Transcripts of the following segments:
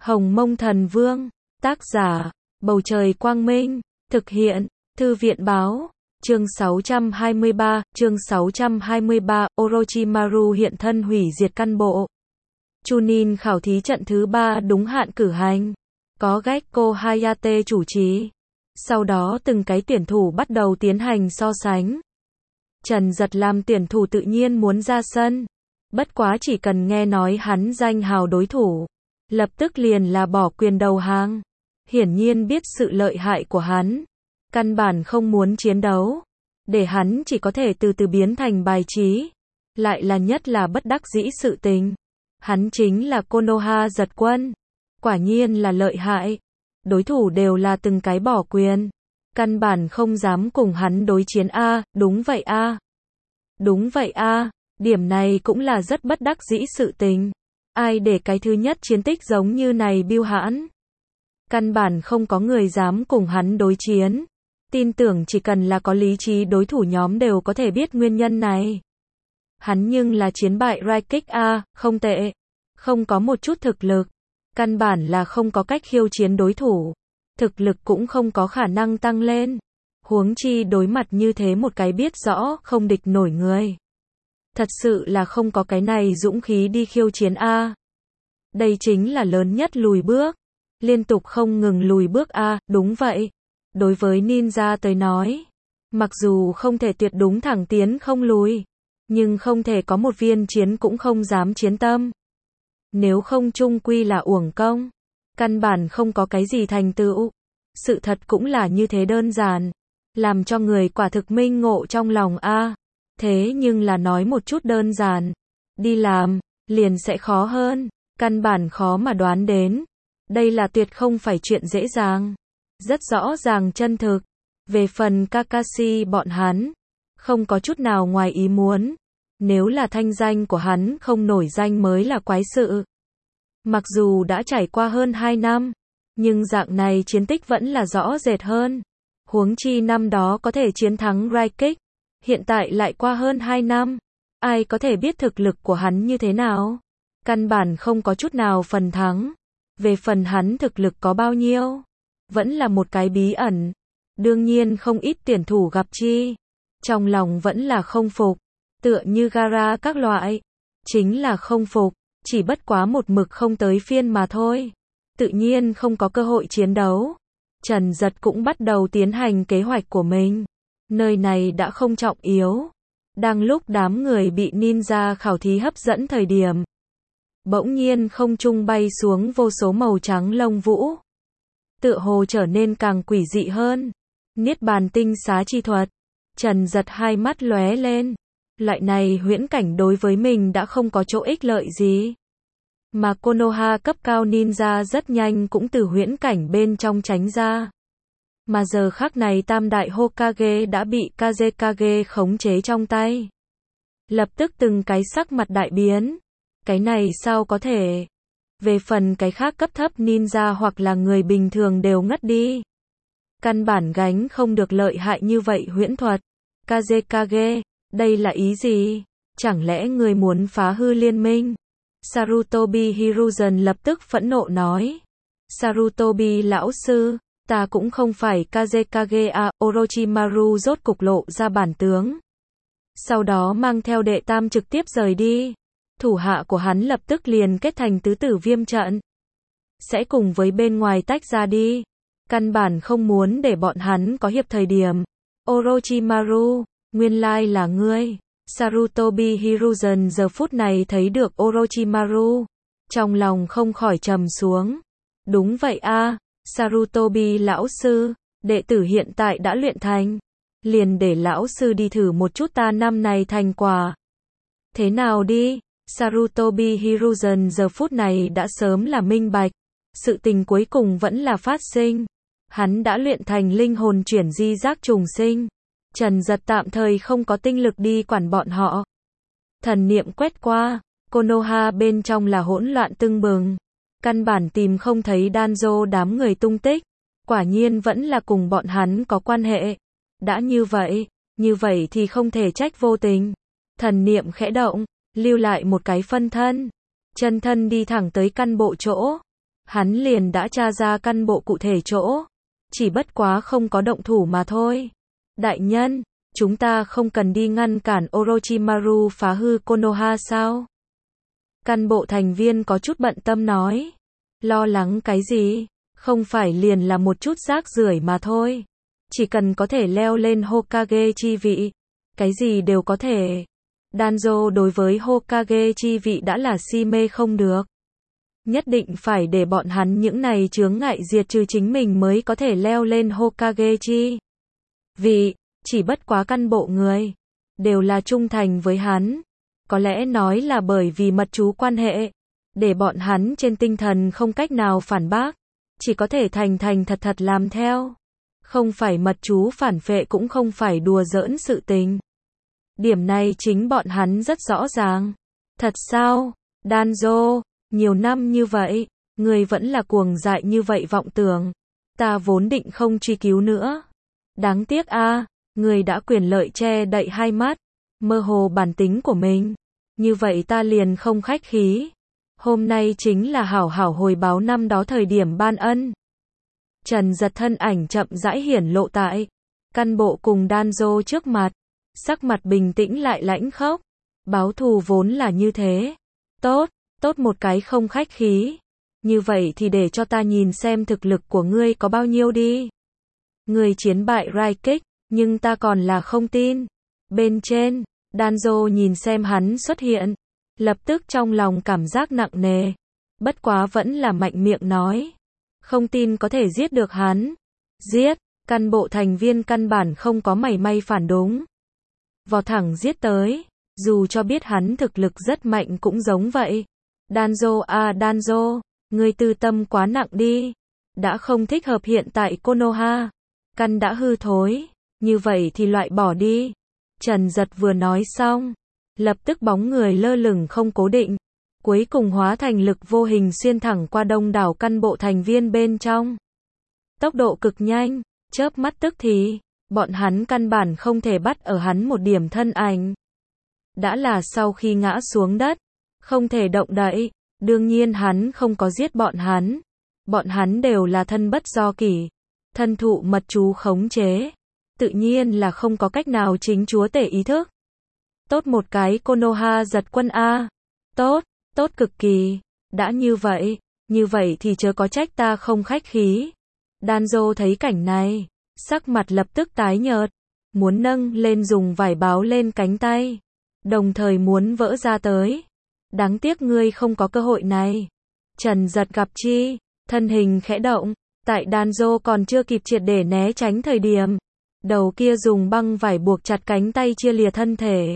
Hồng Mông Thần Vương, tác giả, Bầu Trời Quang Minh, thực hiện, Thư viện Báo, chương 623, Orochimaru hiện thân hủy diệt căn bộ. Chunin khảo thí trận thứ 3 đúng hạn cử hành, có Gekko Hayate chủ trì. Sau đó từng cái tuyển thủ bắt đầu tiến hành so sánh. Trần Giật làm tuyển thủ tự nhiên muốn ra sân. Bất quá chỉ cần nghe nói hắn danh hào đối thủ, lập tức liền là bỏ quyền đầu hàng. Hiển nhiên biết sự lợi hại của hắn, căn bản không muốn chiến đấu, để hắn chỉ có thể từ từ biến thành bài trí. Lại là nhất là bất đắc dĩ sự tình. Hắn chính là Konoha Giật Quân. Quả nhiên là lợi hại. Đối thủ đều là từng cái bỏ quyền. Căn bản không dám cùng hắn đối chiến a, đúng vậy a. Đúng vậy a, điểm này cũng là rất bất đắc dĩ sự tình. Ai để cái thứ nhất chiến tích giống như này Bưu Hãn. Căn bản không có người dám cùng hắn đối chiến. Tin tưởng chỉ cần là có lý trí đối thủ nhóm đều có thể biết nguyên nhân này. Hắn nhưng là chiến bại Raikik a, không tệ. Không có một chút thực lực. Căn bản là không có cách khiêu chiến đối thủ. Thực lực cũng không có khả năng tăng lên. Huống chi đối mặt như thế một cái biết rõ không địch nổi người. Thật sự là không có cái này dũng khí đi khiêu chiến a. Đây chính là lớn nhất lùi bước. Liên tục không ngừng lùi bước a, đúng vậy. Đối với ninja tới nói, mặc dù không thể tuyệt đúng thẳng tiến không lùi, nhưng không thể có một viên chiến cũng không dám chiến tâm. Nếu không chung quy là uổng công, căn bản không có cái gì thành tựu. Sự thật cũng là như thế đơn giản, làm cho người quả thực minh ngộ trong lòng a. Thế nhưng là nói một chút đơn giản, đi làm, liền sẽ khó hơn, căn bản khó mà đoán đến. Đây là tuyệt không phải chuyện dễ dàng, rất rõ ràng chân thực. Về phần Kakashi bọn hắn, không có chút nào ngoài ý muốn. Nếu là thanh danh của hắn không nổi danh mới là quái sự. Mặc dù đã trải qua hơn 2 năm, nhưng dạng này chiến tích vẫn là rõ rệt hơn. Huống chi năm đó có thể chiến thắng Raikik, hiện tại lại qua hơn 2 năm. Ai có thể biết thực lực của hắn như thế nào? Căn bản không có chút nào phần thắng. Về phần hắn thực lực có bao nhiêu, vẫn là một cái bí ẩn. Đương nhiên không ít tuyển thủ gặp chi, trong lòng vẫn là không phục. Tựa như Gaara các loại, chính là không phục, chỉ bất quá một mực không tới phiên mà thôi. Tự nhiên không có cơ hội chiến đấu. Trần Giật cũng bắt đầu tiến hành kế hoạch của mình. Nơi này đã không trọng yếu. Đang lúc đám người bị ninja khảo thí hấp dẫn thời điểm, bỗng nhiên không trung bay xuống vô số màu trắng lông vũ. Tựa hồ trở nên càng quỷ dị hơn. Niết bàn tinh xá chi thuật. Trần Giật hai mắt lóe lên. Loại này huyễn cảnh đối với mình đã không có chỗ ích lợi gì. Mà Konoha cấp cao ninja rất nhanh cũng từ huyễn cảnh bên trong tránh ra. Mà giờ khắc này tam đại Hokage đã bị Kazekage khống chế trong tay. Lập tức từng cái sắc mặt đại biến. Cái này sao có thể? Về phần cái khác cấp thấp ninja hoặc là người bình thường đều ngất đi. Căn bản gánh không được lợi hại như vậy huyễn thuật. Kazekage, đây là ý gì? Chẳng lẽ người muốn phá hư liên minh? Sarutobi Hiruzen lập tức phẫn nộ nói. Sarutobi lão sư, ta cũng không phải Kazekage a. Orochimaru rốt cục lộ ra bản tướng. Sau đó mang theo đệ tam trực tiếp rời đi. Thủ hạ của hắn lập tức liền kết thành tứ tử viêm trận. Sẽ cùng với bên ngoài tách ra đi. Căn bản không muốn để bọn hắn có hiệp thời điểm. Orochimaru, nguyên lai là ngươi. Sarutobi Hiruzen giờ phút này thấy được Orochimaru. Trong lòng không khỏi trầm xuống. Đúng vậy a, Sarutobi lão sư, đệ tử hiện tại đã luyện thành. Liền để lão sư đi thử một chút ta năm này thành quả. Thế nào đi? Sarutobi Hiruzen giờ phút này đã sớm là minh bạch. Sự tình cuối cùng vẫn là phát sinh. Hắn đã luyện thành linh hồn chuyển di giác trùng sinh. Trần Giật tạm thời không có tinh lực đi quản bọn họ. Thần niệm quét qua, Konoha bên trong là hỗn loạn tưng bừng. Căn bản tìm không thấy Danzo đám người tung tích. Quả nhiên vẫn là cùng bọn hắn có quan hệ. Đã như vậy thì không thể trách vô tình. Thần niệm khẽ động, lưu lại một cái phân thân. Chân thân đi thẳng tới căn bộ chỗ. hắn liền đã tra ra căn bộ cụ thể chỗ. Chỉ bất quá không có động thủ mà thôi. Đại nhân, chúng ta không cần đi ngăn cản Orochimaru phá hư Konoha sao? Căn bộ thành viên có chút bận tâm nói. Lo lắng cái gì? Không phải liền là một chút rác rưởi mà thôi. Chỉ cần có thể leo lên Hokage chi vị. Cái gì đều có thể. Danzo đối với Hokage chi vị đã là si mê không được. Nhất định phải để bọn hắn những này chướng ngại diệt trừ chính mình mới có thể leo lên Hokage chi vị. Chỉ bất quá căn bộ người đều là trung thành với hắn. Có lẽ nói là bởi vì mật chú quan hệ, để bọn hắn trên tinh thần không cách nào phản bác, chỉ có thể thành thành thật thật làm theo. Không phải mật chú phản phệ cũng không phải đùa giỡn sự tình. Điểm này chính bọn hắn rất rõ ràng. Thật sao? Danzo, nhiều năm như vậy, người vẫn là cuồng dại như vậy vọng tưởng. Ta vốn định không truy cứu nữa. Đáng tiếc a, người đã quyền lợi che đậy hai mắt, mơ hồ bản tính của mình. Như vậy ta liền không khách khí. Hôm nay chính là hảo hảo hồi báo năm đó thời điểm ban ân. Trần Giật thân ảnh chậm rãi hiển lộ tại căn bộ cùng Danzo trước mặt. Sắc mặt bình tĩnh lại lãnh khốc. Báo thù vốn là như thế. Tốt, tốt một cái không khách khí. Như vậy thì để cho ta nhìn xem thực lực của ngươi có bao nhiêu đi. Ngươi chiến bại Raikik, nhưng ta còn là không tin. Bên trên, Danzo nhìn xem hắn xuất hiện. Lập tức trong lòng cảm giác nặng nề. Bất quá vẫn là mạnh miệng nói. Không tin có thể giết được hắn. Giết, căn bộ thành viên căn bản không có mảy may phản đúng. Vò thẳng giết tới. Dù cho biết hắn thực lực rất mạnh cũng giống vậy. Danzo à Danzo, ngươi tư tâm quá nặng đi. Đã không thích hợp hiện tại Konoha. Căn đã hư thối. Như vậy thì loại bỏ đi. Trần Giật vừa nói xong. Lập tức bóng người lơ lửng không cố định. Cuối cùng hóa thành lực vô hình xuyên thẳng qua đông đảo căn bộ thành viên bên trong. Tốc độ cực nhanh, chớp mắt tức thì, bọn hắn căn bản không thể bắt ở hắn một điểm thân ảnh. Đã là sau khi ngã xuống đất, không thể động đậy, đương nhiên hắn không có giết bọn hắn. Bọn hắn đều là thân bất do kỷ, thân thụ mật chú khống chế. Tự nhiên là không có cách nào chính chúa tể ý thức. Tốt một cái Konoha giật quân A. Tốt, tốt cực kỳ. Đã như vậy thì chớ có trách ta không khách khí. Danzo thấy cảnh này, sắc mặt lập tức tái nhợt, muốn nâng lên dùng vải báo lên cánh tay, đồng thời muốn vỡ ra tới. Đáng tiếc ngươi không có cơ hội này. Trần Giật gặp chi, thân hình khẽ động, tại Danzo còn chưa kịp triệt để né tránh thời điểm, đầu kia dùng băng vải buộc chặt cánh tay chia lìa thân thể,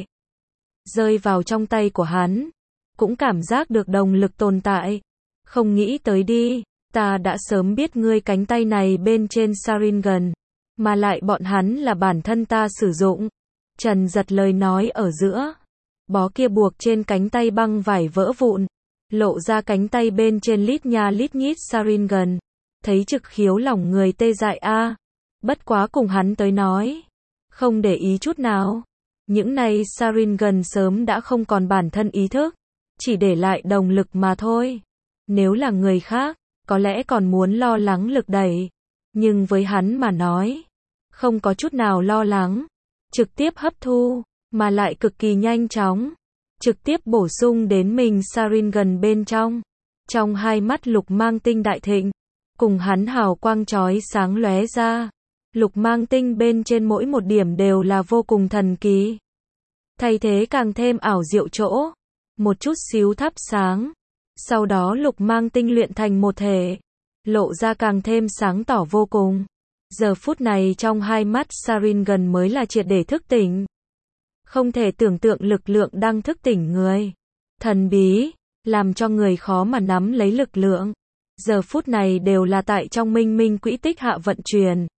rơi vào trong tay của hắn, cũng cảm giác được động lực tồn tại. Không nghĩ tới đi, ta đã sớm biết ngươi cánh tay này bên trên Sharingan, mà lại bọn hắn là bản thân ta sử dụng. Trần Giật lời nói ở giữa, bó kia buộc trên cánh tay băng vải vỡ vụn, lộ ra cánh tay bên trên lít nha lít nhít Sharingan, thấy trực khiếu lòng người tê dại a. Bất quá cùng hắn tới nói, không để ý chút nào. Những này Sharingan sớm đã không còn bản thân ý thức, chỉ để lại động lực mà thôi. Nếu là người khác, có lẽ còn muốn lo lắng lực đẩy, nhưng với hắn mà nói, không có chút nào lo lắng, trực tiếp hấp thu, mà lại cực kỳ nhanh chóng, trực tiếp bổ sung đến mình Sharingan bên trong. Trong hai mắt lục mang tinh đại thịnh, cùng hắn hào quang chói sáng lóe ra. Lục mang tinh bên trên mỗi một điểm đều là vô cùng thần kỳ. Thay thế càng thêm ảo diệu chỗ, một chút xíu thắp sáng. Sau đó lục mang tinh luyện thành một thể, lộ ra càng thêm sáng tỏ vô cùng. Giờ phút này trong hai mắt Sharingan mới là triệt để thức tỉnh. Không thể tưởng tượng lực lượng đang thức tỉnh người. Thần bí, làm cho người khó mà nắm lấy lực lượng. Giờ phút này đều là tại trong minh minh quỹ tích hạ vận chuyển.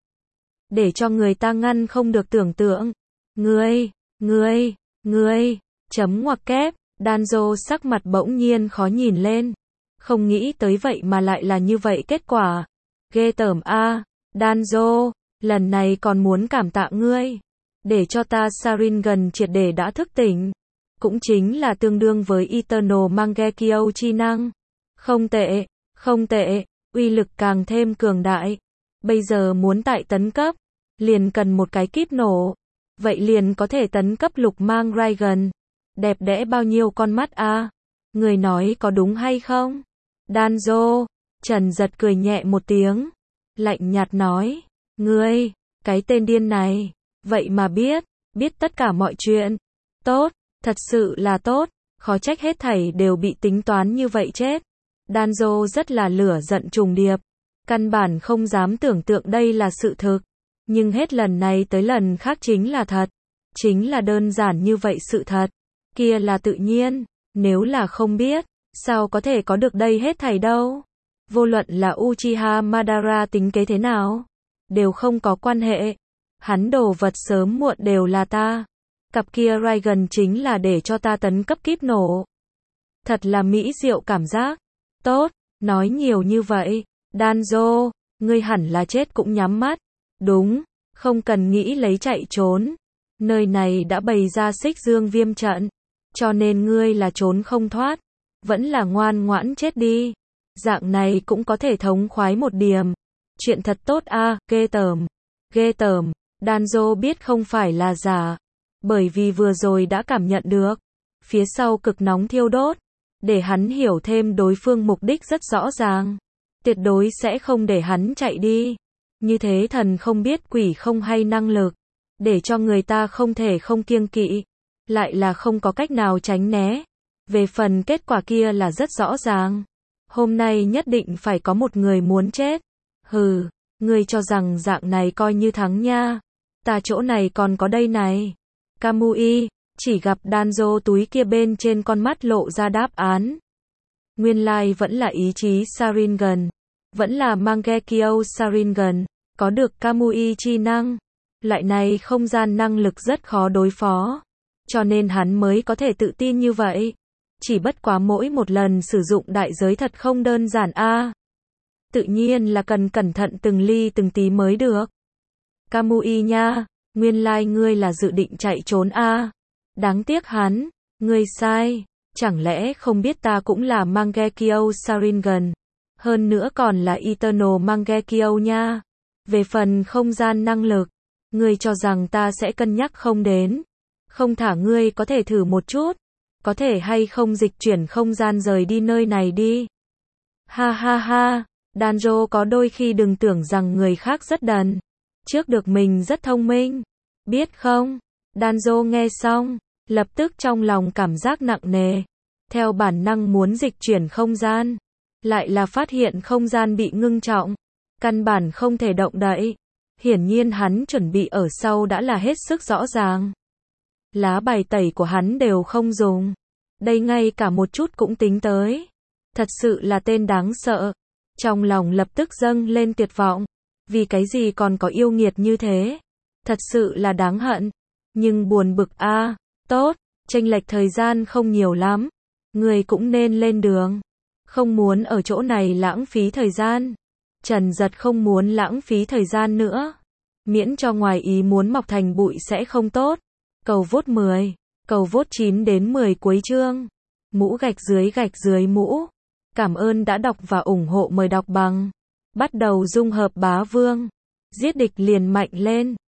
Để cho người ta ngăn không được tưởng tượng. Ngươi, chấm ngoặc kép, Danzo sắc mặt bỗng nhiên khó nhìn lên. Không nghĩ tới vậy mà lại là như vậy kết quả. Ghê tởm a, Danzo, lần này còn muốn cảm tạ ngươi. Để cho ta Sharingan triệt để đã thức tỉnh. Cũng chính là tương đương với Eternal Mangekyo chi năng. Không tệ, Không tệ, uy lực càng thêm cường đại. Bây giờ muốn tại tấn cấp, liền cần một cái kíp nổ. Vậy liền có thể tấn cấp lục mang Raygun. Đẹp đẽ bao nhiêu con mắt a. Người nói có đúng hay không? Danzo, Trần Giật cười nhẹ một tiếng, lạnh nhạt nói, ngươi, cái tên điên này, vậy mà biết tất cả mọi chuyện. Tốt, thật sự là tốt, khó trách hết thảy đều bị tính toán như vậy chết. Danzo rất là lửa giận trùng điệp, căn bản không dám tưởng tượng đây là sự thực, nhưng hết lần này tới lần khác chính là thật, chính là đơn giản như vậy sự thật, kia là tự nhiên, nếu là không biết, sao có thể có được đây hết thảy đâu. Vô luận là Uchiha Madara tính kế thế nào, đều không có quan hệ. Hắn đồ vật sớm muộn đều là ta. Cặp kia Raygun chính là để cho ta tấn cấp kíp nổ. Thật là mỹ diệu cảm giác. Tốt, nói nhiều như vậy. Danzo, ngươi hẳn là chết cũng nhắm mắt. Đúng, không cần nghĩ lấy chạy trốn. Nơi này đã bày ra xích dương viêm trận. Cho nên ngươi là trốn không thoát. Vẫn là ngoan ngoãn chết đi. Dạng này cũng có thể thống khoái một điểm. Chuyện thật tốt a, ghê tởm. Ghê tởm, Danzo biết không phải là giả. Bởi vì vừa rồi đã cảm nhận được. Phía sau cực nóng thiêu đốt. Để hắn hiểu thêm đối phương mục đích rất rõ ràng. Tuyệt đối sẽ không để hắn chạy đi. Như thế thần không biết quỷ không hay năng lực. Để cho người ta không thể không kiêng kỵ. Lại là không có cách nào tránh né. Về phần kết quả kia là rất rõ ràng. Hôm nay nhất định phải có một người muốn chết. Hừ, ngươi cho rằng dạng này coi như thắng nha. Ta chỗ này còn có đây này. Kamui, chỉ gặp Danzo túi kia bên trên con mắt lộ ra đáp án. Nguyên lai vẫn là ý chí Sharingan. Vẫn là Mangekyo Sharingan. Có được Kamui chi năng. Loại này không gian năng lực rất khó đối phó. Cho nên hắn mới có thể tự tin như vậy. Chỉ bất quá mỗi một lần sử dụng đại giới thật không đơn giản a. Tự nhiên là cần cẩn thận từng ly từng tí mới được. Kamui nha, nguyên lai ngươi là dự định chạy trốn a. Đáng tiếc hắn, ngươi sai, chẳng lẽ không biết ta cũng là Mangekyo Sharingan, hơn nữa còn là Eternal Mangekyo nha. Về phần không gian năng lực, ngươi cho rằng ta sẽ cân nhắc không đến. Không thả ngươi có thể thử một chút. Có thể hay không dịch chuyển không gian rời đi nơi này đi. Ha ha ha, Danzo có đôi khi đừng tưởng rằng người khác rất đần. Trước được mình rất thông minh. Biết không? Danzo nghe xong, lập tức trong lòng cảm giác nặng nề. Theo bản năng muốn dịch chuyển không gian. Lại là phát hiện không gian bị ngưng trọng. Căn bản không thể động đậy. Hiển nhiên hắn chuẩn bị ở sau đã là hết sức rõ ràng. Lá bài tẩy của hắn đều không dùng. Đây ngay cả một chút cũng tính tới. Thật sự là tên đáng sợ. Trong lòng lập tức dâng lên tuyệt vọng. Vì cái gì còn có yêu nghiệt như thế? Thật sự là đáng hận. Nhưng buồn bực a. Tốt, chênh lệch thời gian không nhiều lắm. Người cũng nên lên đường. Không muốn ở chỗ này lãng phí thời gian. Trần Giật không muốn lãng phí thời gian nữa. Miễn cho ngoài ý muốn mọc thành bụi sẽ không tốt. Cầu vote 10, cầu vote 9 đến 10 cuối chương. Mũ gạch dưới mũ. Cảm ơn đã đọc và ủng hộ, mời đọc bằng. Bắt đầu dung hợp bá vương. Giết địch liền mạnh lên.